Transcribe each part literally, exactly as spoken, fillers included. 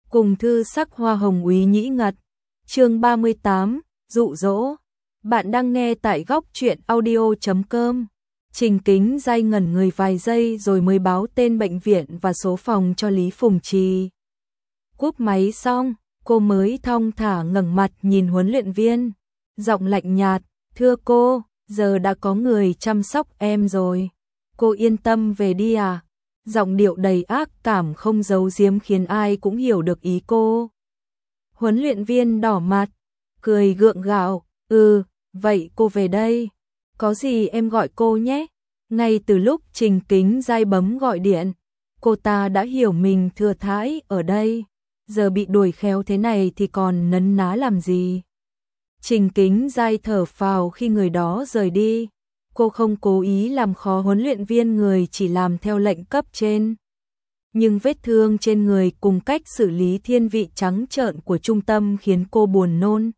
cùng thư sắc hoa hồng úy nhĩ ngật. Chương ba mươi tám, dụ dỗ. Bạn đang nghe tại góc truyện audio chấm com. Trình Kính Giai ngẩn người vài giây rồi mới báo tên bệnh viện và số phòng cho Lý Phùng Trì. Cúp máy xong, cô mới thong thả ngẩng mặt nhìn huấn luyện viên, giọng lạnh nhạt, "Thưa cô, giờ đã có người chăm sóc em rồi. Cô yên tâm về đi à?" Giọng điệu đầy ác cảm không giấu giếm khiến ai cũng hiểu được ý cô. Huấn luyện viên đỏ mặt, cười gượng gạo, "Ừ, vậy cô về đây. Có gì em gọi cô nhé." Ngay từ lúc Trình Kính Giai bấm gọi điện, cô ta đã hiểu mình thừa thãi ở đây. Giờ bị đuổi khéo thế này thì còn nấn ná làm gì. Trình Kính Giai thở phào khi người đó rời đi. Cô không cố ý làm khó huấn luyện viên, người chỉ làm theo lệnh cấp trên. Nhưng vết thương trên người cùng cách xử lý thiên vị trắng trợn của trung tâm khiến cô buồn nôn.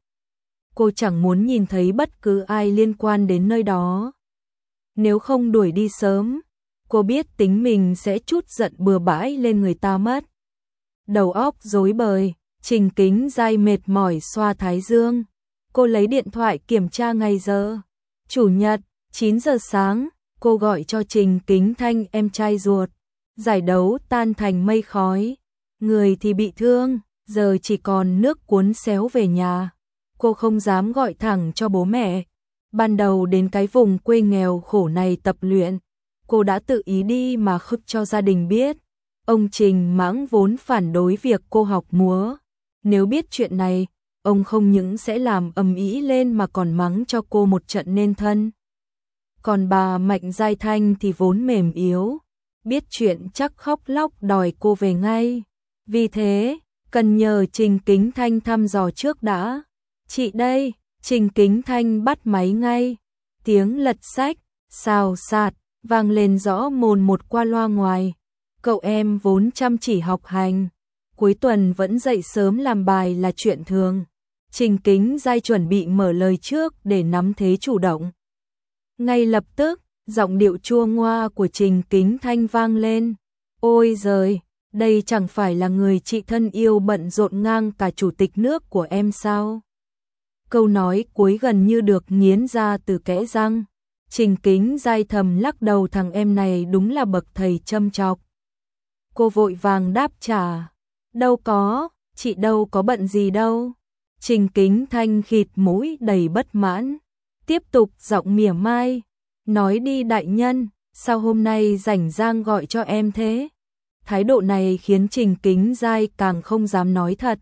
Cô chẳng muốn nhìn thấy bất cứ ai liên quan đến nơi đó. Nếu không đuổi đi sớm, cô biết tính mình sẽ trút giận bừa bãi lên người ta mất. Đầu óc rối bời, Trình Kính Giai mệt mỏi xoa thái dương. Cô lấy điện thoại kiểm tra ngày giờ. Chủ nhật, chín giờ sáng, cô gọi cho Trình Kính Thanh, em trai ruột. Giải đấu tan thành mây khói. Người thì bị thương, giờ chỉ còn nước cuốn xéo về nhà. Cô không dám gọi thẳng cho bố mẹ. Ban đầu đến cái vùng quê nghèo khổ này tập luyện, cô đã tự ý đi mà khức cho gia đình biết. Ông Trình Mãng vốn phản đối việc cô học múa. Nếu biết chuyện này, ông không những sẽ làm ầm ĩ lên mà còn mắng cho cô một trận nên thân. Còn bà Mạnh Giai Thanh thì vốn mềm yếu, biết chuyện chắc khóc lóc đòi cô về ngay. Vì thế, cần nhờ Trình Kính Thanh thăm dò trước đã. "Chị đây." Trình Kính Thanh bắt máy ngay. Tiếng lật sách, xào xạc, vang lên rõ mồn một qua loa ngoài. "Cậu em vốn chăm chỉ học hành, cuối tuần vẫn dậy sớm làm bài là chuyện thường." Trình Kính Giai chuẩn bị mở lời trước để nắm thế chủ động. Ngay lập tức, giọng điệu chua ngoa của Trình Kính Thanh vang lên. "Ôi giời, đây chẳng phải là người chị thân yêu bận rộn ngang cả chủ tịch nước của em sao?" Câu nói cuối gần như được nghiến ra từ kẽ răng. Trình Kính Giai thầm lắc đầu, thằng em này đúng là bậc thầy châm chọc. Cô vội vàng đáp trả. "Đâu có, chị đâu có bận gì đâu." Trình Kính Thanh khịt mũi đầy bất mãn, tiếp tục giọng mỉa mai. "Nói đi đại nhân, sao hôm nay rảnh rang gọi cho em thế?" Thái độ này khiến Trình Kính Giai càng không dám nói thật.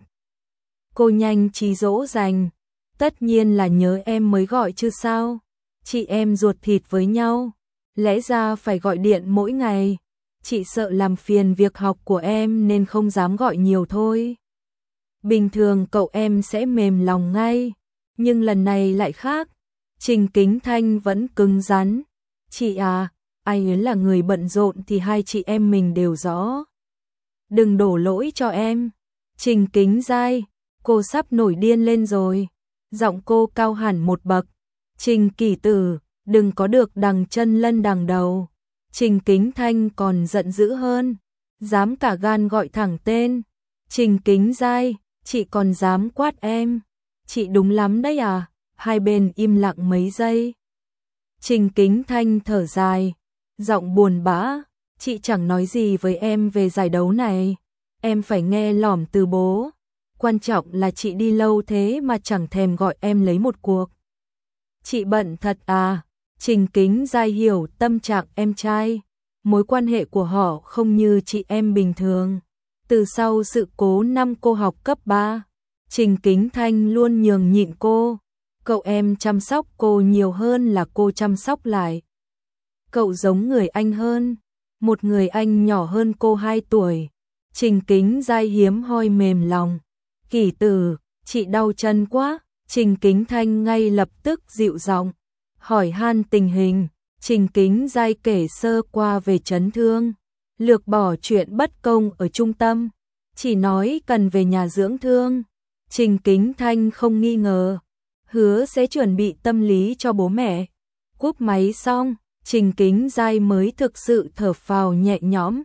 Cô nhanh trí dỗ dành. "Tất nhiên là nhớ em mới gọi chứ sao. Chị em ruột thịt với nhau, lẽ ra phải gọi điện mỗi ngày. Chị sợ làm phiền việc học của em nên không dám gọi nhiều thôi. Bình thường cậu em sẽ mềm lòng ngay, nhưng lần này lại khác." Trình Kính Thanh vẫn cứng rắn. "Chị à, ai ấy là người bận rộn thì hai chị em mình đều rõ. Đừng đổ lỗi cho em." Trình Kính Giai, cô sắp nổi điên lên rồi. Giọng cô cao hẳn một bậc. "Trình Kỳ Tử, đừng có được đằng chân lân đằng đầu." Trình Kính Thanh còn giận dữ hơn, dám cả gan gọi thẳng tên. "Trình Kính Giai, chị còn dám quát em. Chị đúng lắm đấy à?" Hai bên im lặng mấy giây. Trình Kính Thanh thở dài, giọng buồn bã. "Chị chẳng nói gì với em về giải đấu này. Em phải nghe lỏm từ bố. Quan trọng là chị đi lâu thế mà chẳng thèm gọi em lấy một cuộc." "Chị bận thật à?" Trình Kính Giai hiểu tâm trạng em trai. Mối quan hệ của họ không như chị em bình thường. Từ sau sự cố năm cô học cấp ba, Trình Kính Thanh luôn nhường nhịn cô. Cậu em chăm sóc cô nhiều hơn là cô chăm sóc lại. Cậu giống người anh hơn, một người anh nhỏ hơn cô hai tuổi. Trình Kính Giai hiếm hoi mềm lòng. "Kỳ Tử, chị đau chân quá." Trình Kính Thanh ngay lập tức dịu giọng, hỏi han tình hình. Trình Kính Giai kể sơ qua về chấn thương, lược bỏ chuyện bất công ở trung tâm, chỉ nói cần về nhà dưỡng thương. Trình Kính Thanh không nghi ngờ, hứa sẽ chuẩn bị tâm lý cho bố mẹ. Cúp máy xong, Trình Kính Giai mới thực sự thở phào nhẹ nhõm.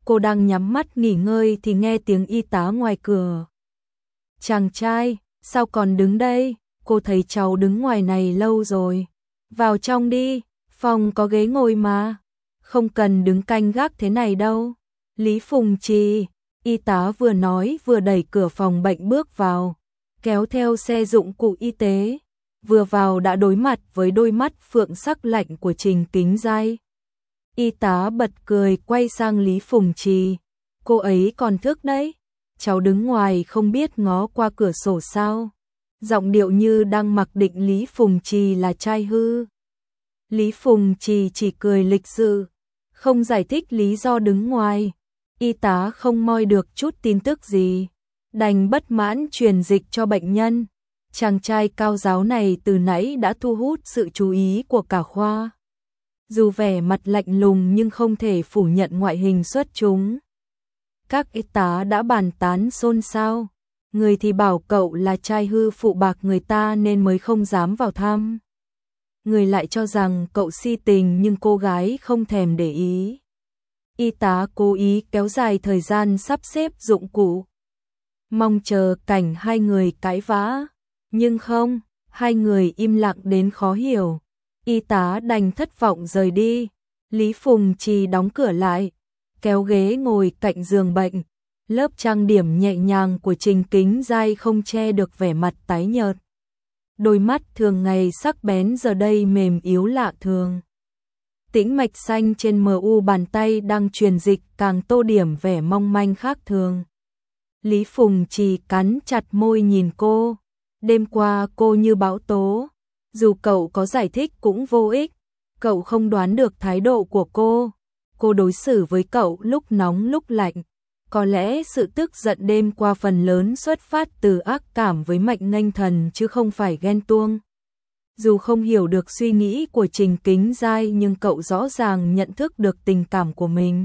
cô đang nhắm mắt nghỉ ngơi thì nghe tiếng y tá ngoài cửa. Chàng trai, sao còn đứng đây? Cô thấy cháu đứng ngoài này lâu rồi. Vào trong đi, phòng có ghế ngồi mà. Không cần đứng canh gác thế này đâu. Lý Phùng Trì, y tá vừa nói vừa đẩy cửa phòng bệnh bước vào, kéo theo xe dụng cụ y tế. Vừa vào đã đối mặt với đôi mắt phượng sắc lạnh của Trình Kính Giai. Y tá bật cười quay sang Lý Phùng Trì. Cô ấy còn thức đấy. Cháu đứng ngoài không biết ngó qua cửa sổ sao? Giọng điệu như đang mặc định Lý Phùng Trì là trai hư. Lý Phùng Trì chỉ cười lịch sự, không giải thích lý do đứng ngoài. Y tá không moi được chút tin tức gì, đành bất mãn truyền dịch cho bệnh nhân. Chàng trai cao giáo này từ nãy đã thu hút sự chú ý của cả khoa. Dù vẻ mặt lạnh lùng nhưng không thể phủ nhận ngoại hình xuất chúng. Các y tá đã bàn tán xôn xao. Người thì bảo cậu là trai hư phụ bạc người ta nên mới không dám vào thăm. Người lại cho rằng cậu si tình nhưng cô gái không thèm để ý. Y tá cố ý kéo dài thời gian sắp xếp dụng cụ, mong chờ cảnh hai người cãi vã. Nhưng không, hai người im lặng đến khó hiểu. Y tá đành thất vọng rời đi. Lý Phùng Trì đóng cửa lại, kéo ghế ngồi cạnh giường bệnh. Lớp trang điểm nhẹ nhàng của Trình Kính Giai không che được vẻ mặt tái nhợt. Đôi mắt thường ngày sắc bén giờ đây mềm yếu lạ thường. Tĩnh mạch xanh trên mờ u bàn tay đang truyền dịch càng tô điểm vẻ mong manh khác thường. Lý Phùng Trì cắn chặt môi nhìn cô. Đêm qua cô như bão tố. Dù cậu có giải thích cũng vô ích. Cậu không đoán được thái độ của cô. Cô đối xử với cậu lúc nóng lúc lạnh. Có lẽ sự tức giận đêm qua phần lớn xuất phát từ ác cảm với Mạnh Nghênh Thần chứ không phải ghen tuông. Dù không hiểu được suy nghĩ của Trình Kính Giai nhưng cậu rõ ràng nhận thức được tình cảm của mình.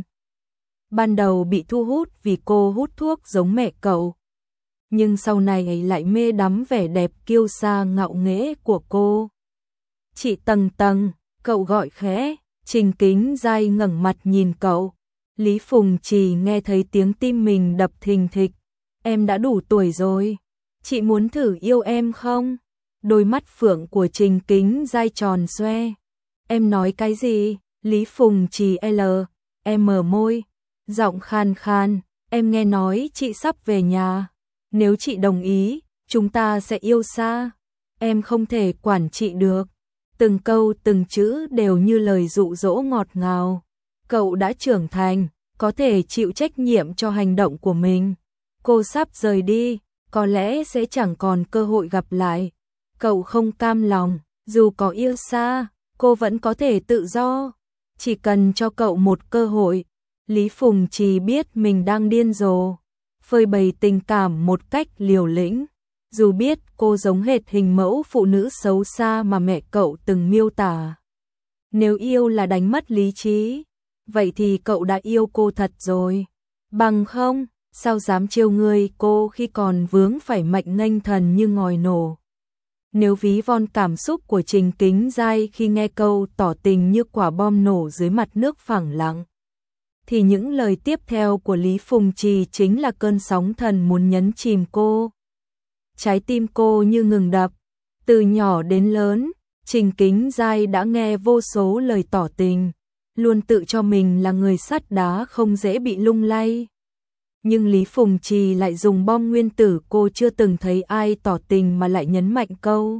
Ban đầu bị thu hút vì cô hút thuốc giống mẹ cậu. Nhưng sau này lại mê đắm vẻ đẹp kiêu sa ngạo nghễ của cô. Chị Tầng Tầng, cậu gọi khẽ. Trình Kính Giai ngẩng mặt nhìn cậu. Lý Phùng Trì nghe thấy tiếng tim mình đập thình thịch. Em đã đủ tuổi rồi. Chị muốn thử yêu em không? Đôi mắt phượng của Trình Kính Giai tròn xoe. Em nói cái gì? Lý Phùng Trì L. Em mở môi. Giọng khan khan. Em nghe nói chị sắp về nhà. Nếu chị đồng ý, chúng ta sẽ yêu xa. Em không thể quản chị được. Từng câu từng chữ đều như lời dụ dỗ ngọt ngào. Cậu đã trưởng thành, có thể chịu trách nhiệm cho hành động của mình. Cô sắp rời đi, có lẽ sẽ chẳng còn cơ hội gặp lại. Cậu không cam lòng, dù có yêu xa, cô vẫn có thể tự do. Chỉ cần cho cậu một cơ hội. Lý Phùng Trì biết mình đang điên rồ, phơi bày tình cảm một cách liều lĩnh. Dù biết cô giống hệt hình mẫu phụ nữ xấu xa mà mẹ cậu từng miêu tả. Nếu yêu là đánh mất lý trí, vậy thì cậu đã yêu cô thật rồi. Bằng không, sao dám trêu ngươi cô khi còn vướng phải Mạnh Nghênh Thần như ngòi nổ. Nếu ví von cảm xúc của Trình Kính Giai khi nghe câu tỏ tình như quả bom nổ dưới mặt nước phẳng lặng, thì những lời tiếp theo của Lý Phùng Trì chính là cơn sóng thần muốn nhấn chìm cô. Trái tim cô như ngừng đập. Từ nhỏ đến lớn, Trình Kính Giai đã nghe vô số lời tỏ tình, luôn tự cho mình là người sắt đá không dễ bị lung lay. Nhưng Lý Phùng Trì lại dùng bom nguyên tử, cô chưa từng thấy ai tỏ tình mà lại nhấn mạnh câu.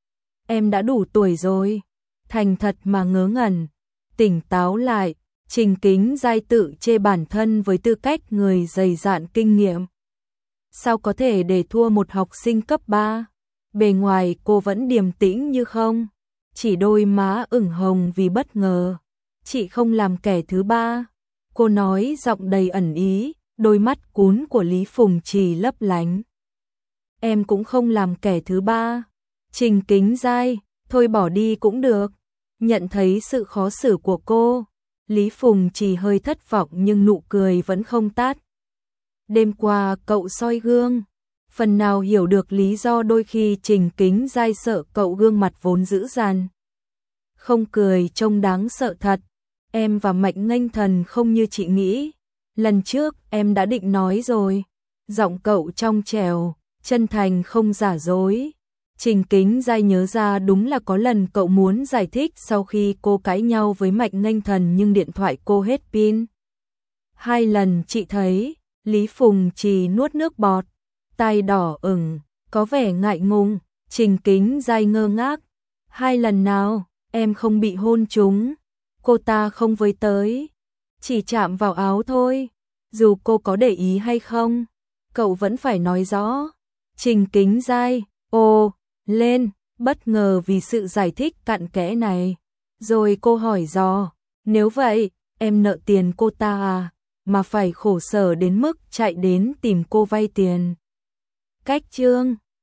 Em đã đủ tuổi rồi. Thành thật mà ngớ ngẩn, tỉnh táo lại, Trình Kính Giai tự chê bản thân với tư cách người dày dạn kinh nghiệm. Sao có thể để thua một học sinh cấp ba? Bề ngoài cô vẫn điềm tĩnh như không, chỉ đôi má ửng hồng vì bất ngờ. Chị không làm kẻ thứ ba. Cô nói giọng đầy ẩn ý, đôi mắt cún của Lý Phùng Trì lấp lánh. Em cũng không làm kẻ thứ ba. Trình Kính Giai, thôi bỏ đi cũng được. Nhận thấy sự khó xử của cô, Lý Phùng Trì hơi thất vọng nhưng nụ cười vẫn không tắt. Đêm qua cậu soi gương, phần nào hiểu được lý do đôi khi Trình Kính Giai sợ cậu gương mặt vốn dữ dằn. Không cười trông đáng sợ thật. Em và Mạnh Nghênh Thần không như chị nghĩ. Lần trước em đã định nói rồi. Giọng cậu trong trẻo, chân thành không giả dối. Trình Kính Giai nhớ ra đúng là có lần cậu muốn giải thích sau khi cô cãi nhau với Mạnh Nghênh Thần nhưng điện thoại cô hết pin. Hai lần chị thấy, Lý Phùng Trì nuốt nước bọt, tai đỏ ửng, có vẻ ngại ngùng. Trình Kính Giai ngơ ngác. Hai lần nào, em không bị hôn trúng. Cô ta không với tới, chỉ chạm vào áo thôi. Dù cô có để ý hay không, cậu vẫn phải nói rõ. Trình Kính Giai, ồ, lên, bất ngờ vì sự giải thích cặn kẽ này. Rồi cô hỏi dò, nếu vậy, em nợ tiền cô ta à, mà phải khổ sở đến mức chạy đến tìm cô vay tiền. Cách chương